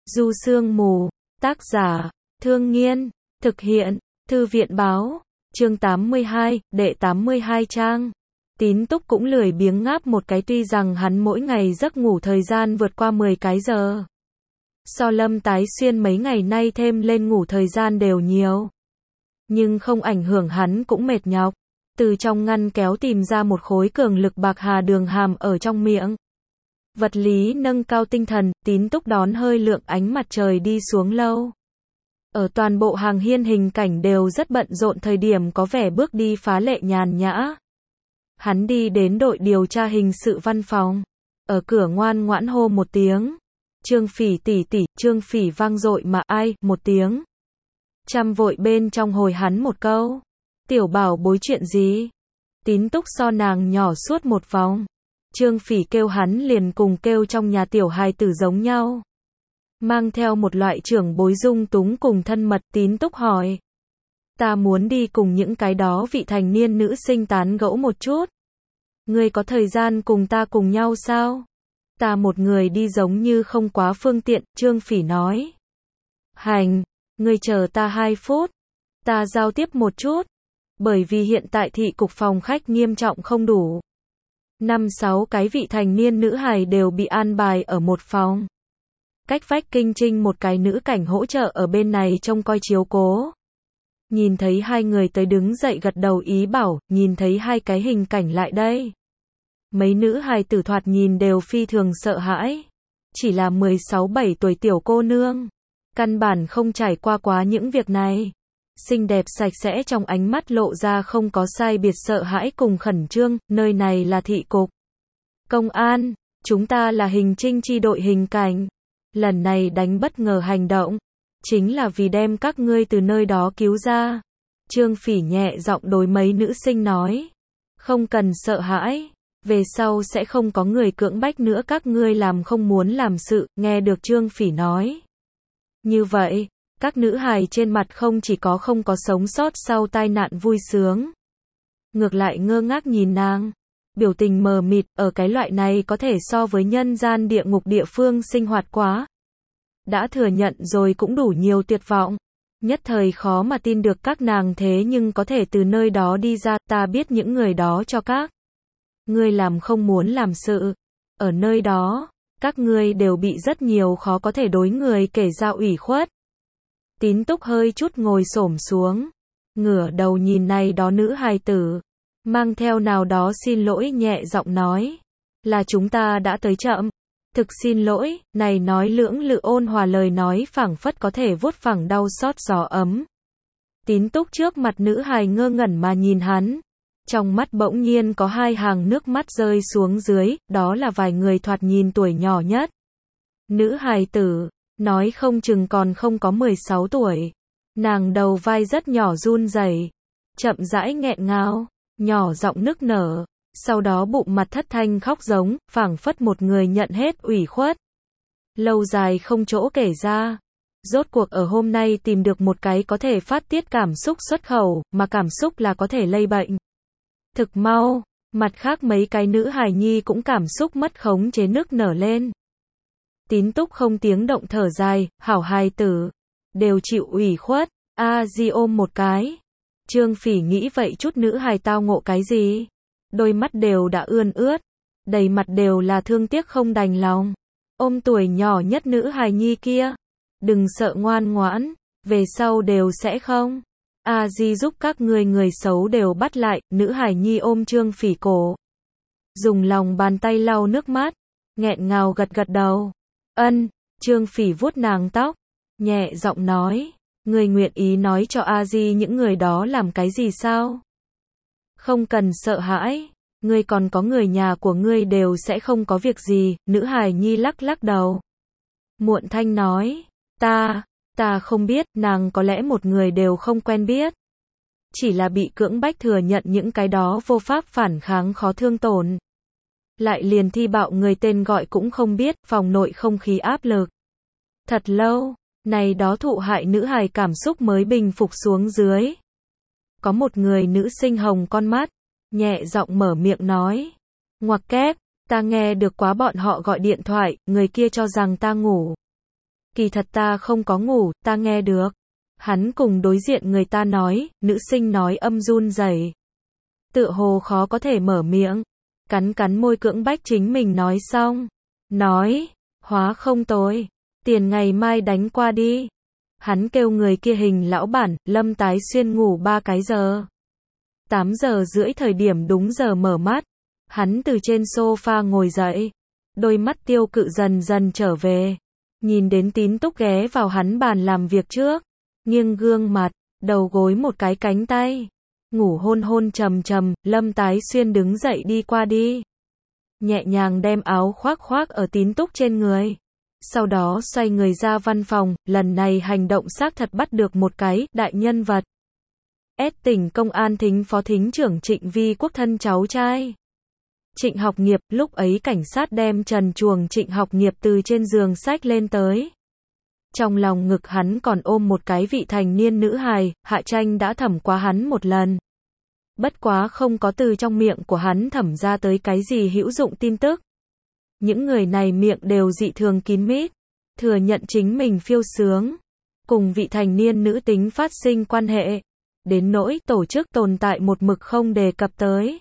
Du Sương Mù, tác giả, Thương Nghiên, thực hiện, Thư viện báo, chương 82, đệ 82 trang. Tín Túc cũng lười biếng ngáp một cái, tuy rằng hắn mỗi ngày giấc ngủ thời gian vượt qua 10 cái giờ. So Lâm Tái Xuyên mấy ngày nay thêm lên ngủ thời gian đều nhiều. Nhưng không ảnh hưởng hắn cũng mệt nhọc. Từ trong ngăn kéo tìm ra một khối cường lực bạc hà đường hàm ở trong miệng. Vật lý nâng cao tinh thần, Tín Túc đón hơi lượng ánh mặt trời đi xuống lâu. Ở toàn bộ hàng hiên hình cảnh đều rất bận rộn, thời điểm có vẻ bước đi phá lệ nhàn nhã. Hắn đi đến đội điều tra hình sự văn phòng. Ở cửa ngoan ngoãn hô một tiếng. Trương Phỉ tỷ tỷ, Trương Phỉ vang dội mà ai, một tiếng. Chăm vội bên trong hồi hắn một câu. Tiểu bảo bối chuyện gì? Tín Túc so nàng nhỏ suốt một vòng. Trương Phỉ kêu hắn liền cùng kêu trong nhà tiểu hài tử giống nhau. Mang theo một loại trưởng bối dung túng cùng thân mật. Tín Túc hỏi. Ta muốn đi cùng những cái đó vị thành niên nữ sinh tán gẫu một chút. Ngươi có thời gian cùng ta cùng nhau sao? Ta một người đi giống như không quá phương tiện, Trương Phỉ nói. Hành, ngươi chờ ta 2 phút. Ta giao tiếp một chút. Bởi vì hiện tại thị cục phòng khách nghiêm trọng không đủ. 5-6 cái vị thành niên nữ hài đều bị an bài ở một phòng. Cách vách Kinh Trinh một cái nữ cảnh hỗ trợ ở bên này trông coi chiếu cố. Nhìn thấy hai người tới đứng dậy gật đầu ý bảo, nhìn thấy hai cái hình cảnh lại đây. Mấy nữ hài tử thoạt nhìn đều phi thường sợ hãi. Chỉ là 16-17 tuổi tiểu cô nương. Căn bản không trải qua quá những việc này. Xinh đẹp sạch sẽ, trong ánh mắt lộ ra không có sai biệt sợ hãi cùng khẩn trương. Nơi này là thị cục công an, chúng ta là hình trinh chi đội hình cảnh. Lần này đánh bất ngờ hành động, chính là vì đem các ngươi từ nơi đó cứu ra. Trương Phỉ nhẹ giọng đối mấy nữ sinh nói. Không cần sợ hãi, về sau sẽ không có người cưỡng bách nữa các ngươi làm không muốn làm sự. Nghe được Trương Phỉ nói như vậy, các nữ hài trên mặt không chỉ có không có sống sót sau tai nạn vui sướng. Ngược lại ngơ ngác nhìn nàng. Biểu tình mờ mịt, ở cái loại này có thể so với nhân gian địa ngục địa phương sinh hoạt quá. Đã thừa nhận rồi cũng đủ nhiều tuyệt vọng. Nhất thời khó mà tin được các nàng thế nhưng có thể từ nơi đó đi ra. Ta biết những người đó cho các ngươi làm không muốn làm sự. Ở nơi đó, các ngươi đều bị rất nhiều khó có thể đối người kể ra ủy khuất. Tín Túc hơi chút ngồi xổm xuống, ngửa đầu nhìn này đó nữ hài tử, mang theo nào đó xin lỗi nhẹ giọng nói, là chúng ta đã tới chậm, thực xin lỗi. Này nói lưỡng lự ôn hòa lời nói phảng phất có thể vuốt phẳng đau xót gió ấm. Tín Túc trước mặt nữ hài ngơ ngẩn mà nhìn hắn, trong mắt bỗng nhiên có 2 hàng nước mắt rơi xuống dưới, đó là vài người thoạt nhìn tuổi nhỏ nhất. Nữ hài tử, nói không chừng còn không có 16 tuổi. Nàng đầu vai rất nhỏ run rẩy, chậm rãi nghẹn ngào, nhỏ giọng nức nở, sau đó bụng mặt thất thanh khóc giống, phảng phất một người nhận hết ủy khuất. Lâu dài không chỗ kể ra. Rốt cuộc ở hôm nay tìm được một cái có thể phát tiết cảm xúc xuất khẩu, mà cảm xúc là có thể lây bệnh. Thực mau, mặt khác mấy cái nữ hài nhi cũng cảm xúc mất khống chế nức nở lên. Tín Túc không tiếng động thở dài, hảo hài tử, đều chịu ủy khuất. Di ôm một cái. Trương Phỉ nghĩ vậy chút nữ hài tao ngộ cái gì? Đôi mắt đều đã ươn ướt, đầy mặt đều là thương tiếc không đành lòng. Ôm tuổi nhỏ nhất nữ hài nhi kia. Đừng sợ, ngoan ngoãn, về sau đều sẽ không. Di giúp các ngươi người xấu đều bắt lại. Nữ hài nhi ôm Trương Phỉ cổ, dùng lòng bàn tay lau nước mắt, nghẹn ngào gật gật đầu. Ân. Trương Phỉ vuốt nàng tóc, nhẹ giọng nói, ngươi nguyện ý nói cho Di những người đó làm cái gì sao? Không cần sợ hãi, ngươi còn có người nhà của ngươi đều sẽ không có việc gì. Nữ hài nhi lắc lắc đầu, muộn thanh nói, ta không biết. Nàng có lẽ một người đều không quen biết, chỉ là bị cưỡng bách thừa nhận những cái đó vô pháp phản kháng khó thương tổn. Lại liền thi bạo người tên gọi cũng không biết, phòng nội không khí áp lực. Thật lâu, này đó thụ hại nữ hài cảm xúc mới bình phục xuống dưới. Có một người nữ sinh hồng con mắt, nhẹ giọng mở miệng nói. Ngoặc kép, ta nghe được quá bọn họ gọi điện thoại, người kia cho rằng ta ngủ. Kỳ thật ta không có ngủ, ta nghe được. Hắn cùng đối diện người ta nói, nữ sinh nói âm run rẩy, tựa hồ khó có thể mở miệng. Cắn cắn môi cưỡng bách chính mình nói xong. Nói, hóa không tối, tiền ngày mai đánh qua đi. Hắn kêu người kia hình lão bản, Lâm Tái Xuyên ngủ 3 cái giờ. 8 giờ rưỡi thời điểm đúng giờ mở mắt. Hắn từ trên sofa ngồi dậy. Đôi mắt tiêu cự dần dần trở về. Nhìn đến Tín Túc ghé vào hắn bàn làm việc trước. Nghiêng gương mặt, đầu gối một cái cánh tay. Ngủ hôn hôn trầm trầm, Lâm Tái Xuyên đứng dậy đi qua đi. Nhẹ nhàng đem áo khoác khoác ở Tín Túc trên người. Sau đó xoay người ra văn phòng, lần này hành động xác thật bắt được một cái đại nhân vật. Tỉnh công an thính phó thính trưởng Trịnh Vi Quốc thân cháu trai. Trịnh Học Nghiệp, lúc ấy cảnh sát đem trần chuồng Trịnh Học Nghiệp từ trên giường xách lên tới. Trong lòng ngực hắn còn ôm một cái vị thành niên nữ hài, Hạ Tranh đã thẩm qua hắn một lần. Bất quá không có từ trong miệng của hắn thẩm ra tới cái gì hữu dụng tin tức. Những người này miệng đều dị thường kín mít, thừa nhận chính mình phiêu sướng, cùng vị thành niên nữ tính phát sinh quan hệ, đến nỗi tổ chức tồn tại một mực không đề cập tới.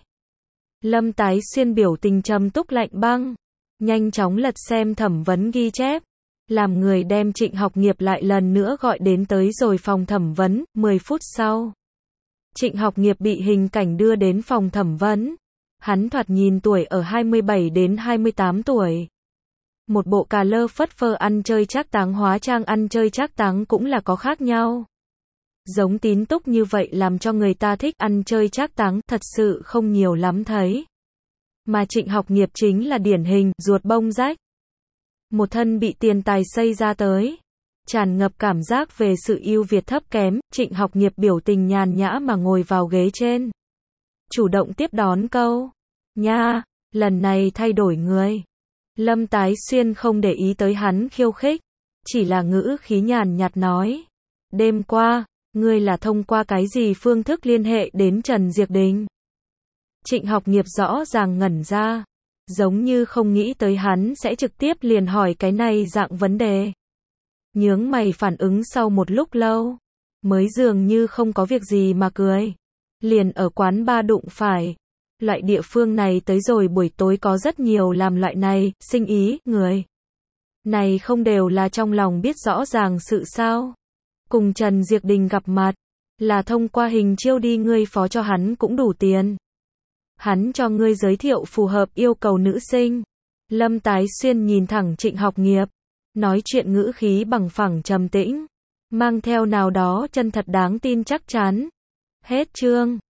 Lâm Tái Xuyên biểu tình trầm túc lạnh băng, nhanh chóng lật xem thẩm vấn ghi chép, làm người đem Trịnh Học Nghiệp lại lần nữa gọi đến tới rồi phòng thẩm vấn. 10 phút sau, Trịnh Học Nghiệp bị hình cảnh đưa đến phòng thẩm vấn. Hắn thoạt nhìn tuổi ở 27 đến 28 tuổi. Một bộ cà lơ phất phơ ăn chơi trác táng, hóa trang ăn chơi trác táng cũng là có khác nhau. Giống Tín Túc như vậy làm cho người ta thích ăn chơi trác táng, thật sự không nhiều lắm thấy. Mà Trịnh Học Nghiệp chính là điển hình, ruột bông rách. Một thân bị tiền tài xây ra tới. Tràn ngập cảm giác về sự ưu việt thấp kém, Trịnh Học Nghiệp biểu tình nhàn nhã mà ngồi vào ghế trên. Chủ động tiếp đón câu. Nha, lần này thay đổi người. Lâm Tái Xuyên không để ý tới hắn khiêu khích. Chỉ là ngữ khí nhàn nhạt nói. Đêm qua, ngươi là thông qua cái gì phương thức liên hệ đến Trần Diệc Đình? Trịnh Học Nghiệp rõ ràng ngẩn ra. Giống như không nghĩ tới hắn sẽ trực tiếp liền hỏi cái này dạng vấn đề. Nhướng mày phản ứng sau một lúc lâu. Mới dường như không có việc gì mà cười. Liền ở quán ba đụng phải. Loại địa phương này tới rồi buổi tối có rất nhiều làm loại này, sinh ý, người. Này không đều là trong lòng biết rõ ràng sự sao. Cùng Trần Diệc Đình gặp mặt. Là thông qua hình chiêu đi, ngươi phó cho hắn cũng đủ tiền. Hắn cho ngươi giới thiệu phù hợp yêu cầu nữ sinh. Lâm Tái Xuyên nhìn thẳng Trịnh Học Nghiệp. Nói chuyện ngữ khí bằng phẳng trầm tĩnh. Mang theo nào đó chân thật đáng tin chắc chắn. Hết chương.